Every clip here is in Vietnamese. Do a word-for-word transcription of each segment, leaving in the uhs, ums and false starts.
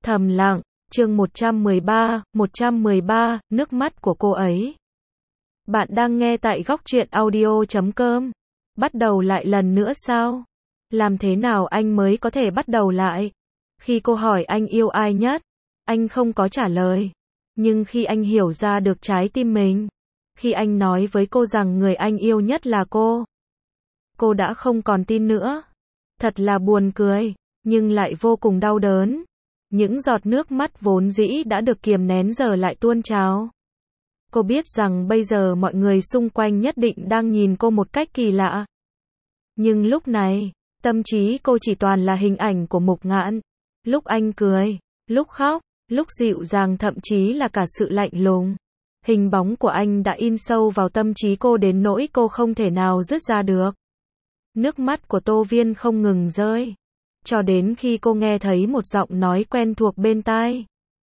Thầm lặng, chương một trăm mười ba, một trăm mười ba, nước mắt của cô ấy. Bạn đang nghe tại góc truyện audio chấm com. Bắt đầu lại lần nữa sao? Làm thế nào anh mới có thể bắt đầu lại? Khi cô hỏi anh yêu ai nhất, anh không có trả lời. Nhưng khi anh hiểu ra được trái tim mình, khi anh nói với cô rằng người anh yêu nhất là cô, cô đã không còn tin nữa. Thật là buồn cười, nhưng lại vô cùng đau đớn. Những giọt nước mắt vốn dĩ đã được kiềm nén giờ lại tuôn trào. Cô biết rằng bây giờ mọi người xung quanh nhất định đang nhìn cô một cách kỳ lạ. Nhưng lúc này, tâm trí cô chỉ toàn là hình ảnh của Mục Ngạn. Lúc anh cười, lúc khóc, lúc dịu dàng, thậm chí là cả sự lạnh lùng. Hình bóng của anh đã in sâu vào tâm trí cô đến nỗi cô không thể nào dứt ra được. Nước mắt của Tô Viên không ngừng rơi, cho đến khi cô nghe thấy một giọng nói quen thuộc bên tai.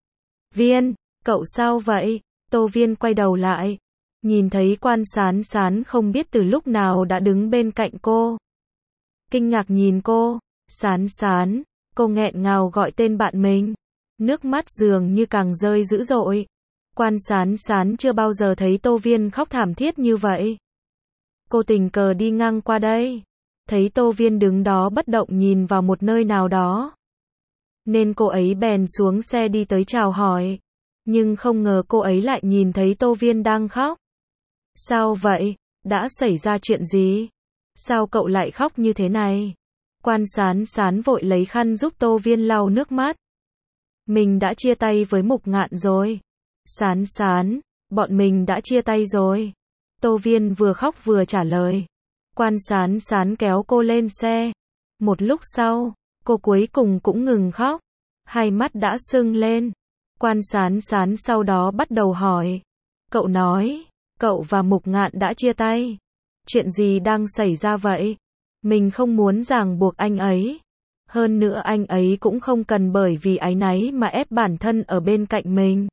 Viên, cậu sao vậy? Tô Viên quay đầu lại, nhìn thấy Quan Sán Sán không biết từ lúc nào đã đứng bên cạnh cô. Kinh ngạc nhìn cô, Sán Sán, cô nghẹn ngào gọi tên bạn mình. Nước mắt dường như càng rơi dữ dội. Quan Sán Sán chưa bao giờ thấy Tô Viên khóc thảm thiết như vậy. Cô tình cờ đi ngang qua đây, thấy Tô Viên đứng đó bất động nhìn vào một nơi nào đó, nên cô ấy bèn xuống xe đi tới chào hỏi. Nhưng không ngờ cô ấy lại nhìn thấy Tô Viên đang khóc. Sao vậy? Đã xảy ra chuyện gì? Sao cậu lại khóc như thế này? Quan Sán Sán vội lấy khăn giúp Tô Viên lau nước mắt. Mình đã chia tay với Mục Ngạn rồi. Sán Sán, bọn mình đã chia tay rồi. Tô Viên vừa khóc vừa trả lời. Quan Sán Sán kéo cô lên xe. Một lúc sau, cô cuối cùng cũng ngừng khóc. Hai mắt đã sưng lên. Quan Sán Sán sau đó bắt đầu hỏi. Cậu nói, cậu và Mục Ngạn đã chia tay. Chuyện gì đang xảy ra vậy? Mình không muốn ràng buộc anh ấy. Hơn nữa anh ấy cũng không cần bởi vì áy náy mà ép bản thân ở bên cạnh mình.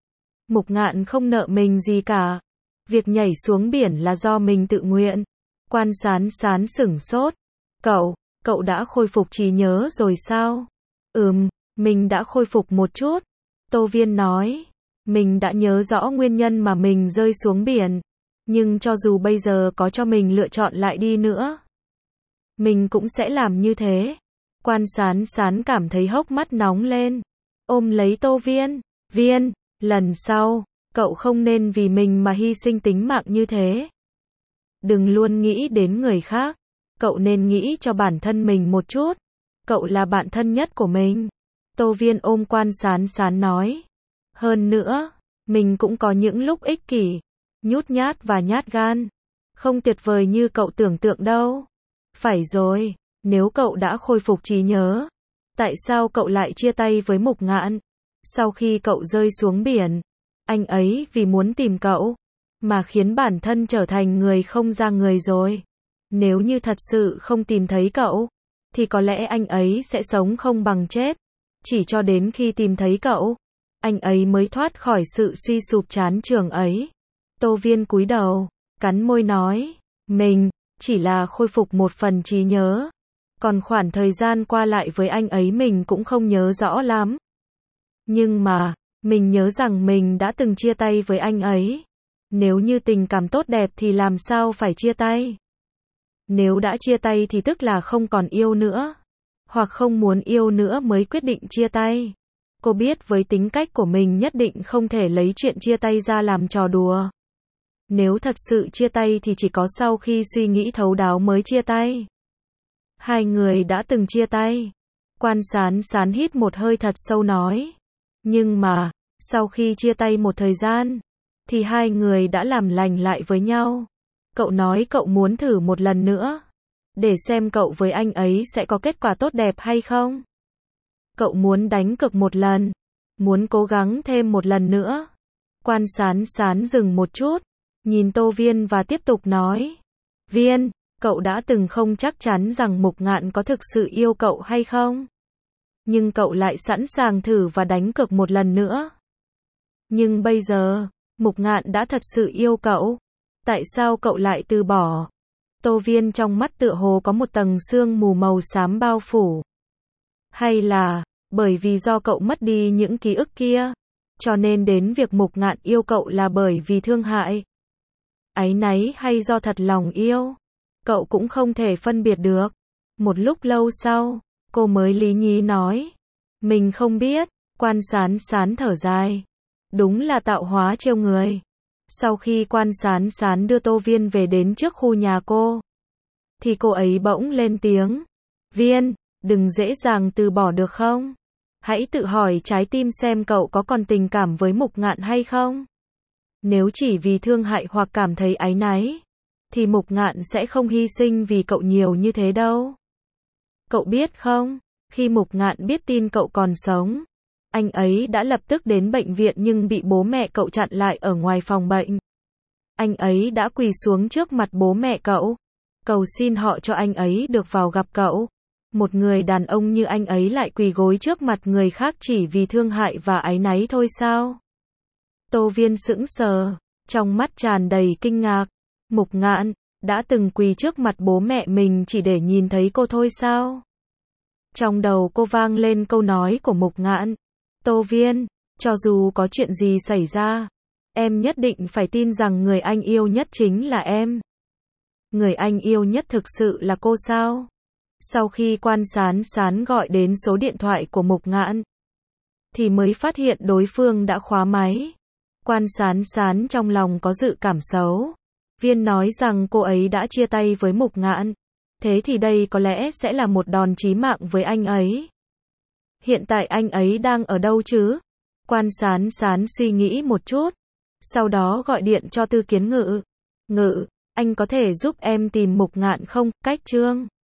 Mục Ngạn không nợ mình gì cả. Việc nhảy xuống biển là do mình tự nguyện. Quan Sán Sán sửng sốt. Cậu, cậu đã khôi phục trí nhớ rồi sao? Ừm, mình đã khôi phục một chút. Tô Viên nói. Mình đã nhớ rõ nguyên nhân mà mình rơi xuống biển. Nhưng cho dù bây giờ có cho mình lựa chọn lại đi nữa, mình cũng sẽ làm như thế. Quan Sán Sán cảm thấy hốc mắt nóng lên. Ôm lấy Tô Viên. Viên, lần sau, cậu không nên vì mình mà hy sinh tính mạng như thế. Đừng luôn nghĩ đến người khác. Cậu nên nghĩ cho bản thân mình một chút. Cậu là bạn thân nhất của mình. Tô Viên ôm Quan Sán Sán nói. Hơn nữa, mình cũng có những lúc ích kỷ, nhút nhát và nhát gan. Không tuyệt vời như cậu tưởng tượng đâu. Phải rồi, nếu cậu đã khôi phục trí nhớ, tại sao cậu lại chia tay với Mục Ngạn? Sau khi cậu rơi xuống biển, anh ấy vì muốn tìm cậu, mà khiến bản thân trở thành người không ra người rồi. Nếu như thật sự không tìm thấy cậu, thì có lẽ anh ấy sẽ sống không bằng chết. Chỉ cho đến khi tìm thấy cậu, anh ấy mới thoát khỏi sự suy sụp chán chường ấy. Tô Viên cúi đầu, cắn môi nói, mình chỉ là khôi phục một phần trí nhớ. Còn khoảng thời gian qua lại với anh ấy mình cũng không nhớ rõ lắm. Nhưng mà, mình nhớ rằng mình đã từng chia tay với anh ấy. Nếu như tình cảm tốt đẹp thì làm sao phải chia tay? Nếu đã chia tay thì tức là không còn yêu nữa. Hoặc không muốn yêu nữa mới quyết định chia tay. Cô biết với tính cách của mình nhất định không thể lấy chuyện chia tay ra làm trò đùa. Nếu thật sự chia tay thì chỉ có sau khi suy nghĩ thấu đáo mới chia tay. Hai người đã từng chia tay. Quan Sán Sán hít một hơi thật sâu nói. Nhưng mà, sau khi chia tay một thời gian, thì hai người đã làm lành lại với nhau. Cậu nói cậu muốn thử một lần nữa, để xem cậu với anh ấy sẽ có kết quả tốt đẹp hay không. Cậu muốn đánh cược một lần, muốn cố gắng thêm một lần nữa. Quan Sán Sán dừng một chút, nhìn Tô Viên và tiếp tục nói. Viên, cậu đã từng không chắc chắn rằng Mục Ngạn có thực sự yêu cậu hay không. Nhưng cậu lại sẵn sàng thử và đánh cược một lần nữa. Nhưng bây giờ, Mục Ngạn đã thật sự yêu cậu. Tại sao cậu lại từ bỏ? Tô Viên trong mắt tựa hồ có một tầng sương mù màu xám bao phủ. Hay là, Bởi vì do cậu mất đi những ký ức kia, cho nên đến việc Mục Ngạn yêu cậu là bởi vì thương hại, áy náy hay do thật lòng yêu, cậu cũng không thể phân biệt được. Một lúc lâu sau, cô mới lý nhí nói, mình không biết. Quan Sán Sán thở dài, đúng là tạo hóa trêu người. Sau khi Quan Sán Sán đưa Tô Viên về đến trước khu nhà cô, thì cô ấy bỗng lên tiếng, Viên, đừng dễ dàng từ bỏ được không? Hãy tự hỏi trái tim xem cậu có còn tình cảm với Mục Ngạn hay không? Nếu chỉ vì thương hại hoặc cảm thấy áy náy, thì Mục Ngạn sẽ không hy sinh vì cậu nhiều như thế đâu. Cậu biết không, khi Mục Ngạn biết tin cậu còn sống, anh ấy đã lập tức đến bệnh viện nhưng bị bố mẹ cậu chặn lại ở ngoài phòng bệnh. Anh ấy đã quỳ xuống trước mặt bố mẹ cậu, cầu xin họ cho anh ấy được vào gặp cậu. Một người đàn ông như anh ấy lại quỳ gối trước mặt người khác chỉ vì thương hại và áy náy thôi sao? Tô Viên sững sờ, trong mắt tràn đầy kinh ngạc. Mục Ngạn đã từng quỳ trước mặt bố mẹ mình chỉ để nhìn thấy cô thôi sao? Trong đầu cô vang lên câu nói của Mục Ngạn, Tô Viên, cho dù có chuyện gì xảy ra, em nhất định phải tin rằng người anh yêu nhất chính là em. Người anh yêu nhất thực sự là cô sao? Sau khi Quan Sán Sán gọi đến số điện thoại của Mục Ngạn, thì mới phát hiện đối phương đã khóa máy. Quan Sán Sán trong lòng có dự cảm xấu. Viên nói rằng cô ấy đã chia tay với Mục Ngạn. Thế thì đây có lẽ sẽ là một đòn chí mạng với anh ấy. Hiện tại anh ấy đang ở đâu chứ? Quan Sán Sán suy nghĩ một chút, sau đó gọi điện cho Tư Kiến Ngự. Ngự, anh có thể giúp em tìm Mục Ngạn không? Cách Trương